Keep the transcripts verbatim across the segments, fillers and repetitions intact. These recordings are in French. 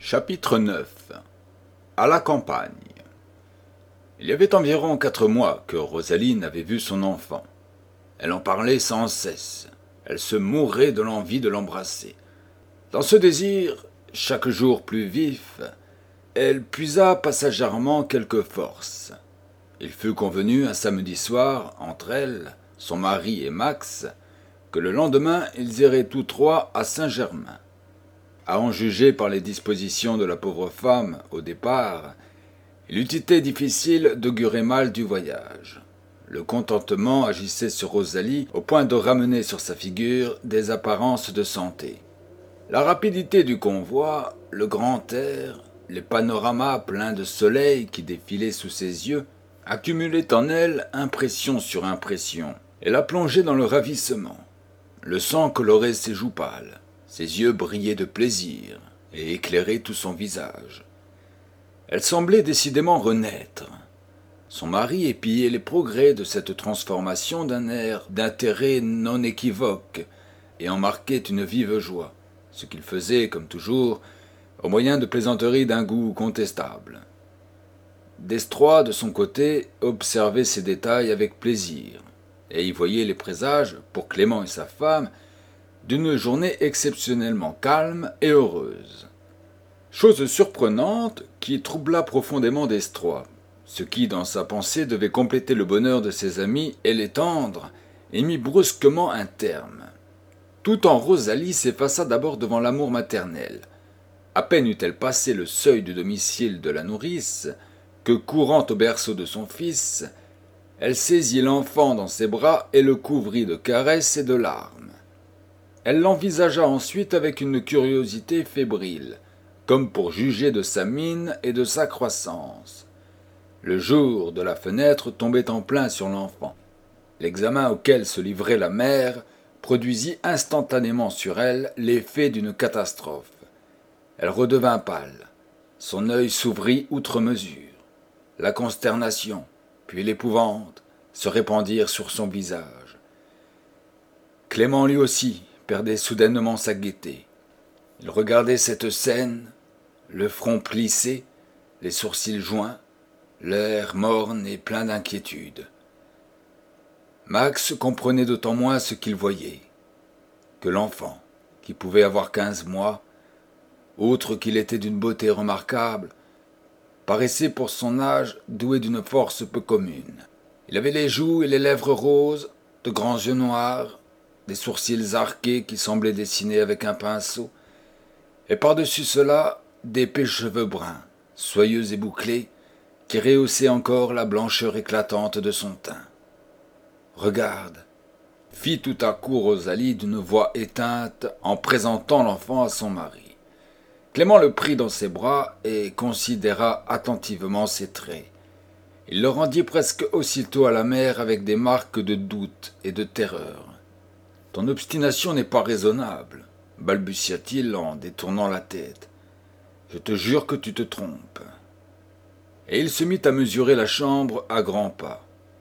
Chapitre neuf. À la campagne. Il y avait environ quatre mois que Rosalie n'avait vu son enfant. Elle en parlait sans cesse. Elle se mourait de l'envie de l'embrasser. Dans ce désir, chaque jour plus vif, elle puisa passagèrement quelques forces. Il fut convenu un samedi soir, entre elle, son mari et Max, que le lendemain ils iraient tous trois à Saint-Germain. À en juger par les dispositions de la pauvre femme au départ, il eût été difficile d'augurer mal du voyage. Le contentement agissait sur Rosalie au point de ramener sur sa figure des apparences de santé. La rapidité du convoi, le grand air, les panoramas pleins de soleil qui défilaient sous ses yeux, accumulaient en elle impression sur impression et la plongeaient dans le ravissement. Le sang colorait ses joues pâles. Ses yeux brillaient de plaisir et éclairaient tout son visage. Elle semblait décidément renaître. Son mari épiait les progrès de cette transformation d'un air d'intérêt non équivoque et en marquait une vive joie, ce qu'il faisait, comme toujours, au moyen de plaisanteries d'un goût contestable. Destrois, de son côté, observait ces détails avec plaisir et y voyait les présages, pour Clément et sa femme, d'une journée exceptionnellement calme et heureuse. Chose surprenante qui troubla profondément Destrois, ce qui, dans sa pensée, devait compléter le bonheur de ses amis et l'étendre, et mit brusquement un terme. Tout en Rosalie s'effaça d'abord devant l'amour maternel. À peine eut-elle passé le seuil du domicile de la nourrice, que, courant au berceau de son fils, elle saisit l'enfant dans ses bras et le couvrit de caresses et de larmes. Elle l'envisagea ensuite avec une curiosité fébrile, comme pour juger de sa mine et de sa croissance. Le jour de la fenêtre tombait en plein sur l'enfant. L'examen auquel se livrait la mère produisit instantanément sur elle l'effet d'une catastrophe. Elle redevint pâle. Son œil s'ouvrit outre mesure. La consternation, puis l'épouvante, se répandirent sur son visage. Clément lui aussi perdait soudainement sa gaieté. Il regardait cette scène, le front plissé, les sourcils joints, l'air morne et plein d'inquiétude. Max comprenait d'autant moins ce qu'il voyait, que l'enfant, qui pouvait avoir quinze mois, outre qu'il était d'une beauté remarquable, paraissait pour son âge doué d'une force peu commune. Il avait les joues et les lèvres roses, de grands yeux noirs, des sourcils arqués qui semblaient dessinés avec un pinceau, et par-dessus cela, d'épais cheveux bruns, soyeux et bouclés, qui rehaussaient encore la blancheur éclatante de son teint. « Regarde !» fit tout à coup Rosalie d'une voix éteinte en présentant l'enfant à son mari. Clément le prit dans ses bras et considéra attentivement ses traits. Il le rendit presque aussitôt à la mère avec des marques de doute et de terreur. « Ton obstination n'est pas raisonnable, » balbutia-t-il en détournant la tête. « Je te jure que tu te trompes. » Et il se mit à mesurer la chambre à grands pas.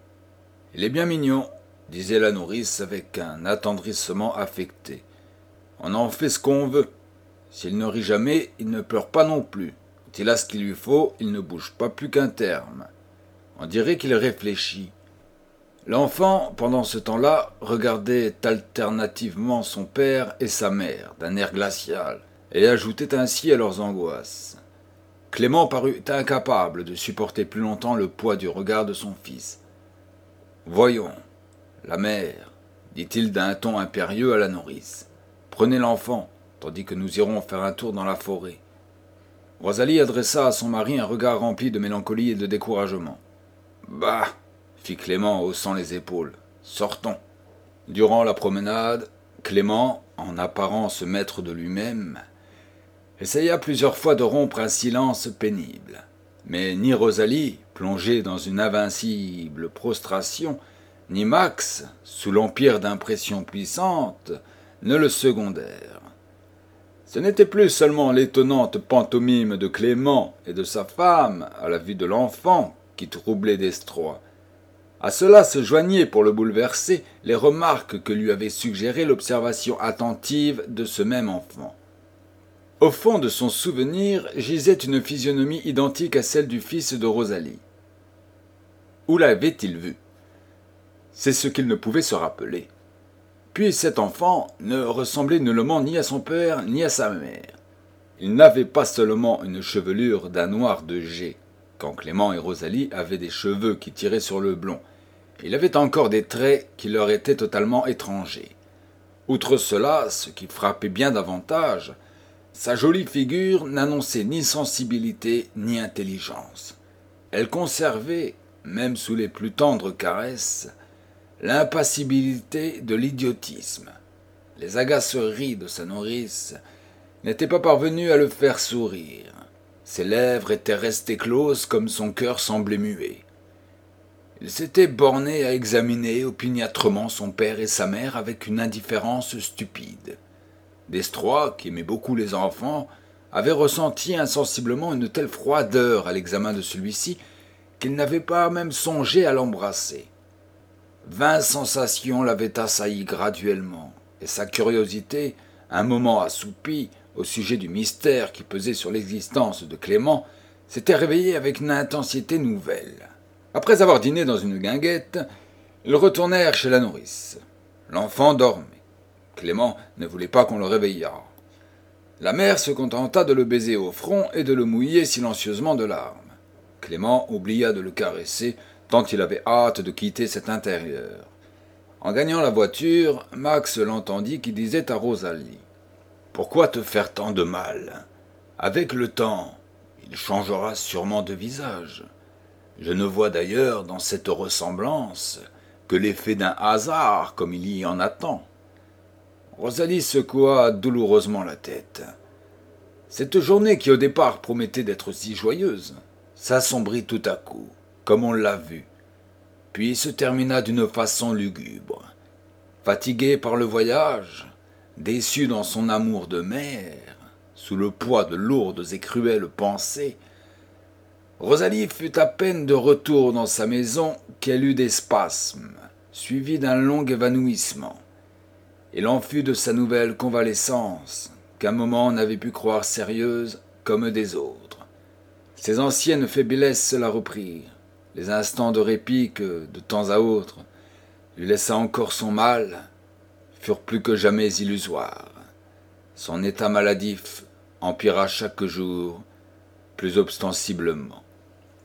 « Il est bien mignon, » disait la nourrice avec un attendrissement affecté. « On en fait ce qu'on veut. S'il ne rit jamais, il ne pleure pas non plus. Quand il a ce qu'il lui faut, il ne bouge pas plus qu'un terme. On dirait qu'il réfléchit. » L'enfant, pendant ce temps-là, regardait alternativement son père et sa mère d'un air glacial et ajoutait ainsi à leurs angoisses. Clément parut incapable de supporter plus longtemps le poids du regard de son fils. « Voyons, la mère, dit-il d'un ton impérieux à la nourrice, prenez l'enfant, tandis que nous irons faire un tour dans la forêt. » Rosalie adressa à son mari un regard rempli de mélancolie et de découragement. « Bah !» fit Clément en haussant les épaules. « Sortons. » Durant la promenade, Clément, en apparence maître de lui-même, essaya plusieurs fois de rompre un silence pénible. Mais ni Rosalie, plongée dans une invincible prostration, ni Max, sous l'empire d'impressions puissantes, ne le secondèrent. Ce n'était plus seulement l'étonnante pantomime de Clément et de sa femme à la vue de l'enfant qui troublait Destrois. À cela se joignaient, pour le bouleverser, les remarques que lui avait suggérées l'observation attentive de ce même enfant. Au fond de son souvenir gisait une physionomie identique à celle du fils de Rosalie. Où l'avait-il vu? C'est ce qu'il ne pouvait se rappeler. Puis cet enfant ne ressemblait nullement ni à son père ni à sa mère. Il n'avait pas seulement une chevelure d'un noir de jet, quand Clément et Rosalie avaient des cheveux qui tiraient sur le blond. Il avait encore des traits qui leur étaient totalement étrangers. Outre cela, ce qui frappait bien davantage, sa jolie figure n'annonçait ni sensibilité ni intelligence. Elle conservait, même sous les plus tendres caresses, l'impassibilité de l'idiotisme. Les agaceries de sa nourrice n'étaient pas parvenues à le faire sourire. Ses lèvres étaient restées closes comme son cœur semblait muet. Il s'était borné à examiner opiniâtrement son père et sa mère avec une indifférence stupide. Destrois, qui aimait beaucoup les enfants, avait ressenti insensiblement une telle froideur à l'examen de celui-ci qu'il n'avait pas même songé à l'embrasser. Vingt sensations l'avaient assailli graduellement, et sa curiosité, un moment assoupie au sujet du mystère qui pesait sur l'existence de Clément, s'était réveillée avec une intensité nouvelle. Après avoir dîné dans une guinguette, ils retournèrent chez la nourrice. L'enfant dormait. Clément ne voulait pas qu'on le réveillât. La mère se contenta de le baiser au front et de le mouiller silencieusement de larmes. Clément oublia de le caresser, tant il avait hâte de quitter cet intérieur. En gagnant la voiture, Max l'entendit qui disait à Rosalie « Pourquoi te faire tant de mal? Avec le temps, il changera sûrement de visage. Je ne vois d'ailleurs dans cette ressemblance que l'effet d'un hasard comme il y en a tant. » Rosalie secoua douloureusement la tête. Cette journée qui au départ promettait d'être si joyeuse s'assombrit tout à coup, comme on l'a vu, puis se termina d'une façon lugubre. Fatigué par le voyage, déçu dans son amour de mère, sous le poids de lourdes et cruelles pensées, Rosalie fut à peine de retour dans sa maison qu'elle eut des spasmes, suivis d'un long évanouissement. Il en fut de sa nouvelle convalescence, qu'un moment n'avait pu croire sérieuse comme des autres. Ses anciennes faiblesses la reprirent, les instants de répit que, de temps à autre, lui laissa encore son mal, furent plus que jamais illusoires. Son état maladif empira chaque jour plus ostensiblement.